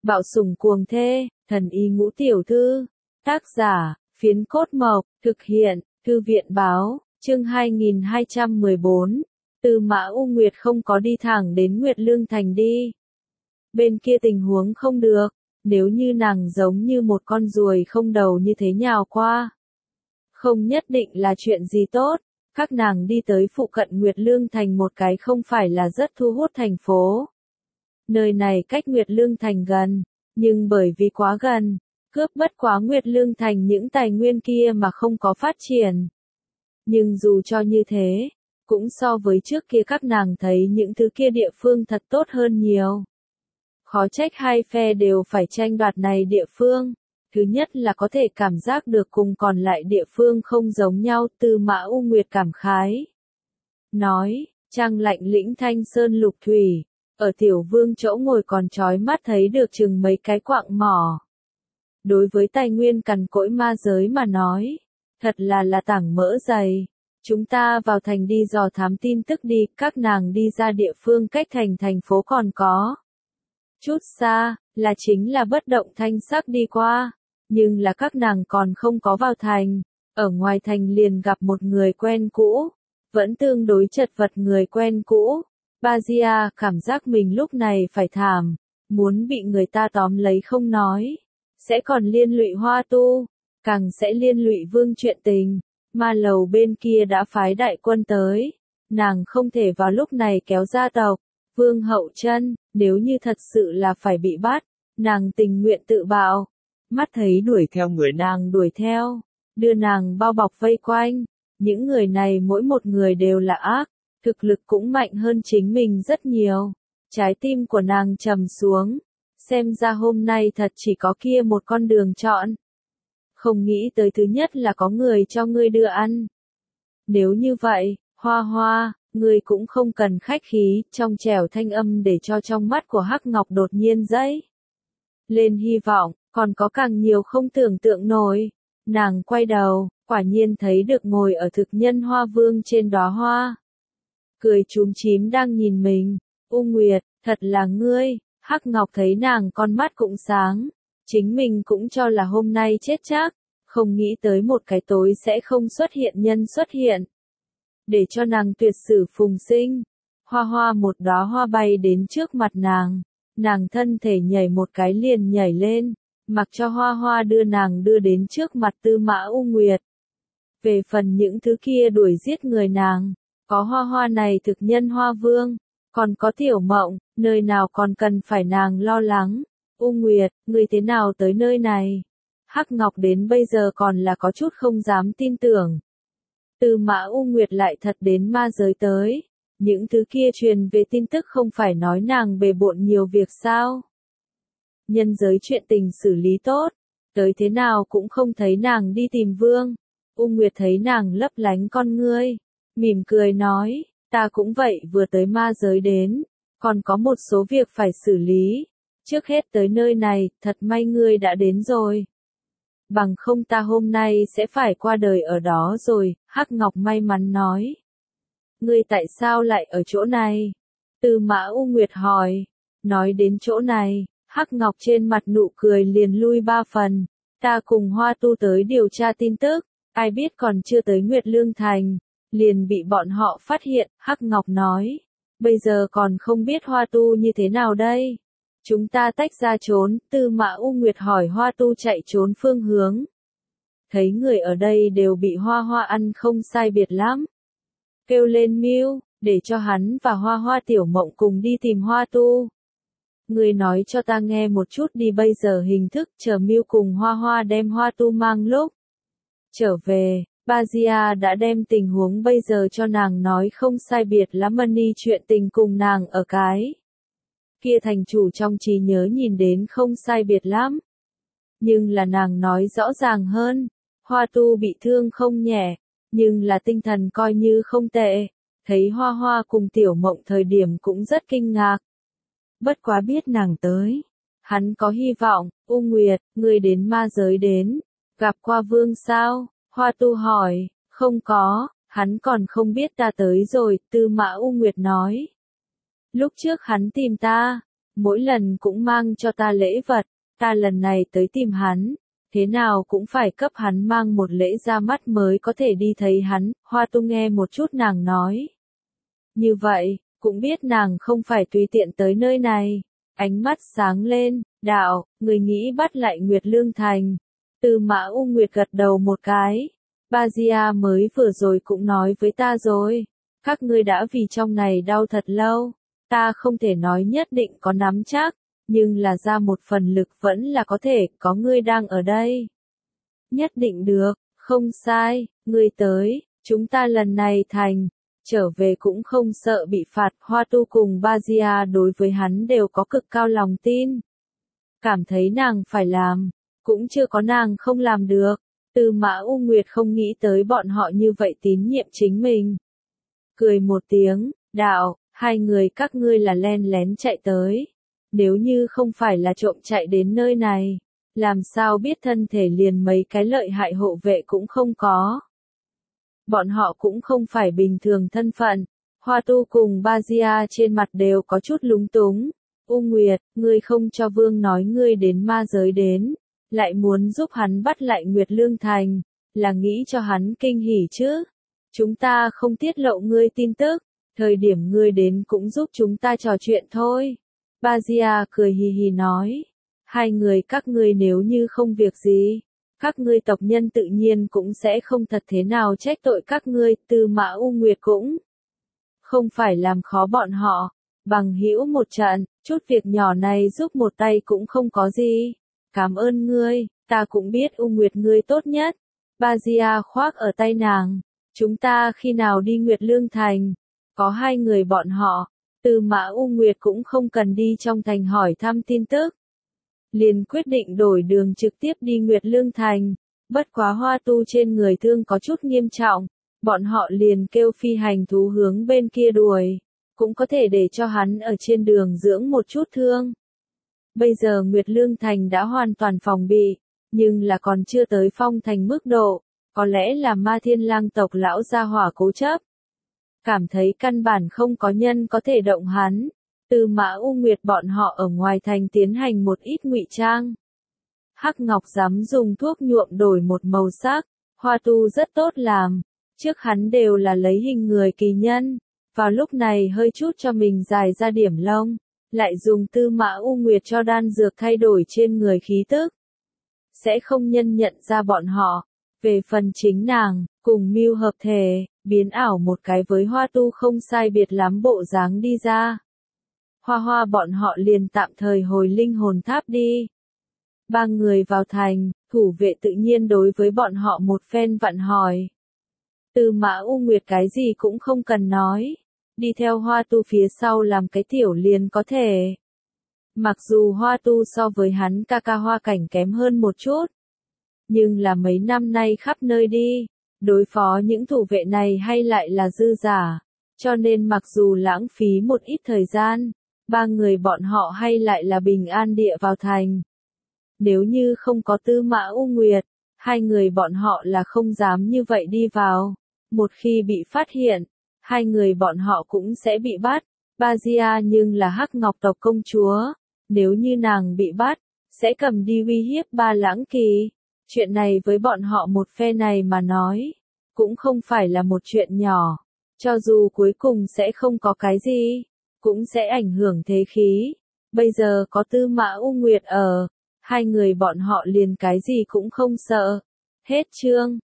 Bạo sủng cuồng thê, thần y ngũ tiểu thư. Tác giả, Phiến Cốt Mộc, thực hiện, Thư viện báo, chương 2214. Tư Mã U Nguyệt không có đi thẳng đến Nguyệt Lương Thành đi. Bên kia tình huống không được, nếu như nàng giống như một con ruồi không đầu như thế nhào qua. Không nhất định là chuyện gì tốt, các nàng đi tới phụ cận Nguyệt Lương Thành một cái không phải là rất thu hút thành phố. Nơi này cách Nguyệt Lương Thành gần, nhưng bởi vì quá gần, cướp bất quá Nguyệt Lương Thành những tài nguyên kia mà không có phát triển. Nhưng dù cho như thế, cũng so với trước kia các nàng thấy những thứ kia địa phương thật tốt hơn nhiều. Khó trách hai phe đều phải tranh đoạt này địa phương. Thứ nhất là có thể cảm giác được cùng còn lại địa phương không giống nhau, Tư Mã U Nguyệt cảm khái. Nói, trăng lạnh lĩnh Thanh Sơn lục thủy, ở tiểu vương chỗ ngồi còn chói mắt thấy được chừng mấy cái quạng mỏ. Đối với tài nguyên cằn cỗi ma giới mà nói, thật là tảng mỡ dày. Chúng ta vào thành đi dò thám tin tức đi, các nàng đi ra địa phương cách thành phố còn có chút xa, là chính là bất động thanh sắc đi qua, nhưng là các nàng còn không có vào thành, ở ngoài thành liền gặp một người quen cũ, vẫn tương đối chật vật người quen cũ. Bajia cảm giác mình lúc này phải thảm, muốn bị người ta tóm lấy không nói, sẽ còn liên lụy Hoa Tu, càng sẽ liên lụy Vương chuyện tình. Ma lầu bên kia đã phái đại quân tới, nàng không thể vào lúc này kéo gia tộc, Vương hậu chân, nếu như thật sự là phải bị bắt, nàng tình nguyện tự bạo. Mắt thấy đuổi theo người nàng đuổi theo, đưa nàng bao bọc vây quanh, những người này mỗi một người đều là ác, thực lực cũng mạnh hơn chính mình rất nhiều. Trái tim của nàng trầm xuống, xem ra hôm nay thật chỉ có kia một con đường chọn. Không nghĩ tới thứ nhất là có người cho ngươi đưa ăn. Nếu như vậy, Hoa Hoa, ngươi cũng không cần khách khí, trong trẻo thanh âm để cho trong mắt của Hắc Ngọc đột nhiên dấy lên hy vọng, còn có càng nhiều không tưởng tượng nổi. Nàng quay đầu, quả nhiên thấy được ngồi ở thực nhân hoa vương trên đóa hoa. Cười chúm chím đang nhìn mình, U Nguyệt, thật là ngươi. Hắc Ngọc thấy nàng con mắt cũng sáng. Chính mình cũng cho là hôm nay chết chắc, không nghĩ tới một cái tối sẽ không xuất hiện nhân xuất hiện. Để cho nàng tuyệt sử phùng sinh, Hoa Hoa một đóa hoa bay đến trước mặt nàng thân thể nhảy một cái liền nhảy lên, mặc cho Hoa Hoa đưa đến trước mặt Tư Mã U Nguyệt. Về phần những thứ kia đuổi giết người nàng, có Hoa Hoa này thực nhân Hoa Vương, còn có Tiểu Mộng, nơi nào còn cần phải nàng lo lắng. U Nguyệt, ngươi thế nào tới nơi này? Hắc Ngọc đến bây giờ còn là có chút không dám tin tưởng. Tư Mã U Nguyệt lại thật đến ma giới tới. Những thứ kia truyền về tin tức không phải nói nàng bề bộn nhiều việc sao? Nhân giới chuyện tình xử lý tốt, tới thế nào cũng không thấy nàng đi tìm Vương. U Nguyệt thấy nàng lấp lánh con ngươi, mỉm cười nói, ta cũng vậy vừa tới ma giới đến, còn có một số việc phải xử lý. Trước hết tới nơi này, thật may ngươi đã đến rồi. Bằng không ta hôm nay sẽ phải qua đời ở đó rồi, Hắc Ngọc may mắn nói. Ngươi tại sao lại ở chỗ này? Tư Mã U Nguyệt hỏi. Nói đến chỗ này, Hắc Ngọc trên mặt nụ cười liền lui 3 phần. Ta cùng Hoa Tu tới điều tra tin tức, ai biết còn chưa tới Nguyệt Lương Thành, liền bị bọn họ phát hiện, Hắc Ngọc nói. Bây giờ còn không biết Hoa Tu như thế nào đây? Chúng ta tách ra trốn, Tư Mã U Nguyệt hỏi Hoa Tu chạy trốn phương hướng. Thấy người ở đây đều bị Hoa Hoa ăn không sai biệt lắm. Kêu lên Mưu, để cho hắn và Hoa Hoa Tiểu Mộng cùng đi tìm Hoa Tu. Người nói cho ta nghe một chút đi, bây giờ hình thức chờ Mưu cùng Hoa Hoa đem Hoa Tu mang lúc trở về. Bajia đã đem tình huống bây giờ cho nàng nói không sai biệt lắm, Mani chuyện tình cùng nàng ở cái kia thành chủ trong trí nhớ nhìn đến không sai biệt lắm. Nhưng là nàng nói rõ ràng hơn, Hoa Tu bị thương không nhẹ, nhưng là tinh thần coi như không tệ, thấy Hoa Hoa cùng Tiểu Mộng thời điểm cũng rất kinh ngạc. Bất quá biết nàng tới, hắn có hy vọng. U Nguyệt, ngươi đến ma giới đến, gặp qua Vương sao? Hoa Tu hỏi, không có, hắn còn không biết ta tới rồi, Tư Mã U Nguyệt nói. Lúc trước hắn tìm ta, mỗi lần cũng mang cho ta lễ vật, ta lần này tới tìm hắn, thế nào cũng phải cấp hắn mang một lễ ra mắt mới có thể đi thấy hắn. Hoa Tu nghe một chút nàng nói. Như vậy, cũng biết nàng không phải tùy tiện tới nơi này. Ánh mắt sáng lên, đạo, người nghĩ bắt lại Nguyệt Lương Thành. Tư Mã U Nguyệt gật đầu một cái. Ba Gia mới vừa rồi cũng nói với ta rồi. Các ngươi đã vì trong này đau thật lâu. Ta không thể nói nhất định có nắm chắc, nhưng là ra một phần lực vẫn là có thể, có ngươi đang ở đây. Nhất định được, không sai, ngươi tới, chúng ta lần này thành, trở về cũng không sợ bị phạt. Hoa Tu cùng Ba Gia đối với hắn đều có cực cao lòng tin. Cảm thấy nàng phải làm, cũng chưa có nàng không làm được. Tư Mã U Nguyệt không nghĩ tới bọn họ như vậy tín nhiệm chính mình. Cười một tiếng, đạo, hai người các ngươi là len lén chạy tới. Nếu như không phải là trộm chạy đến nơi này, làm sao biết thân thể liền mấy cái lợi hại hộ vệ cũng không có. Bọn họ cũng không phải bình thường thân phận. Hoa Tu cùng Ba Gia trên mặt đều có chút lúng túng. U Nguyệt, ngươi không cho vương nói ngươi đến ma giới đến, lại muốn giúp hắn bắt lại Nguyệt Lương Thành, là nghĩ cho hắn kinh hỉ chứ. Chúng ta không tiết lộ ngươi tin tức, thời điểm ngươi đến cũng giúp chúng ta trò chuyện thôi. Ba Gia cười hì hì nói, hai người các ngươi nếu như không việc gì, các ngươi tộc nhân tự nhiên cũng sẽ không thật thế nào trách tội các ngươi. Tư Mã U Nguyệt cũng không phải làm khó bọn họ, bằng hữu một trận, chút việc nhỏ này giúp một tay cũng không có gì. Cảm ơn ngươi, ta cũng biết U Nguyệt ngươi tốt nhất. Ba Gia khoác ở tay nàng, chúng ta khi nào đi Nguyệt Lương Thành, có hai người bọn họ, Tư Mã U Nguyệt cũng không cần đi trong thành hỏi thăm tin tức. Liền quyết định đổi đường trực tiếp đi Nguyệt Lương Thành, bất quá Hoa Tu trên người thương có chút nghiêm trọng, bọn họ liền kêu phi hành thú hướng bên kia đuổi, cũng có thể để cho hắn ở trên đường dưỡng một chút thương. Bây giờ Nguyệt Lương Thành đã hoàn toàn phòng bị, nhưng là còn chưa tới phong thành mức độ, có lẽ là Ma Thiên Lang tộc lão gia hỏa cố chấp. Cảm thấy căn bản không có nhân có thể động hắn. Tư Mã U Nguyệt bọn họ ở ngoài thành tiến hành một ít ngụy trang. Hắc Ngọc dám dùng thuốc nhuộm đổi một màu sắc, Hoa Tu rất tốt làm, trước hắn đều là lấy hình người kỳ nhân, vào lúc này hơi chút cho mình dài ra điểm lông, lại dùng Tư Mã U Nguyệt cho đan dược thay đổi trên người khí tức. Sẽ không nhân nhận ra bọn họ, về phần chính nàng, cùng mưu hợp thể, biến ảo một cái với Hoa Tu không sai biệt lắm bộ dáng đi ra. Hoa Hoa bọn họ liền tạm thời hồi linh hồn tháp đi. Ba người vào thành, thủ vệ tự nhiên đối với bọn họ một phen vặn hỏi. Tư Mã U Nguyệt cái gì cũng không cần nói, đi theo Hoa Tu phía sau làm cái tiểu liền có thể. Mặc dù Hoa Tu so với hắn ca ca Hoa Cảnh kém hơn một chút, nhưng là mấy năm nay khắp nơi đi, đối phó những thủ vệ này hay lại là dư giả, cho nên mặc dù lãng phí một ít thời gian, ba người bọn họ hay lại là bình an địa vào thành. Nếu như không có Tư Mã U Nguyệt, hai người bọn họ là không dám như vậy đi vào. Một khi bị phát hiện, hai người bọn họ cũng sẽ bị bắt. Ba Gia nhưng là Hắc Ngọc tộc công chúa, nếu như nàng bị bắt, sẽ cầm đi uy hiếp Ba Lãng Kỳ. Chuyện này với bọn họ một phe này mà nói, cũng không phải là một chuyện nhỏ. Cho dù cuối cùng sẽ không có cái gì, cũng sẽ ảnh hưởng thế khí. Bây giờ có Tư Mã U Nguyệt ở, hai người bọn họ liền cái gì cũng không sợ. Hết chương.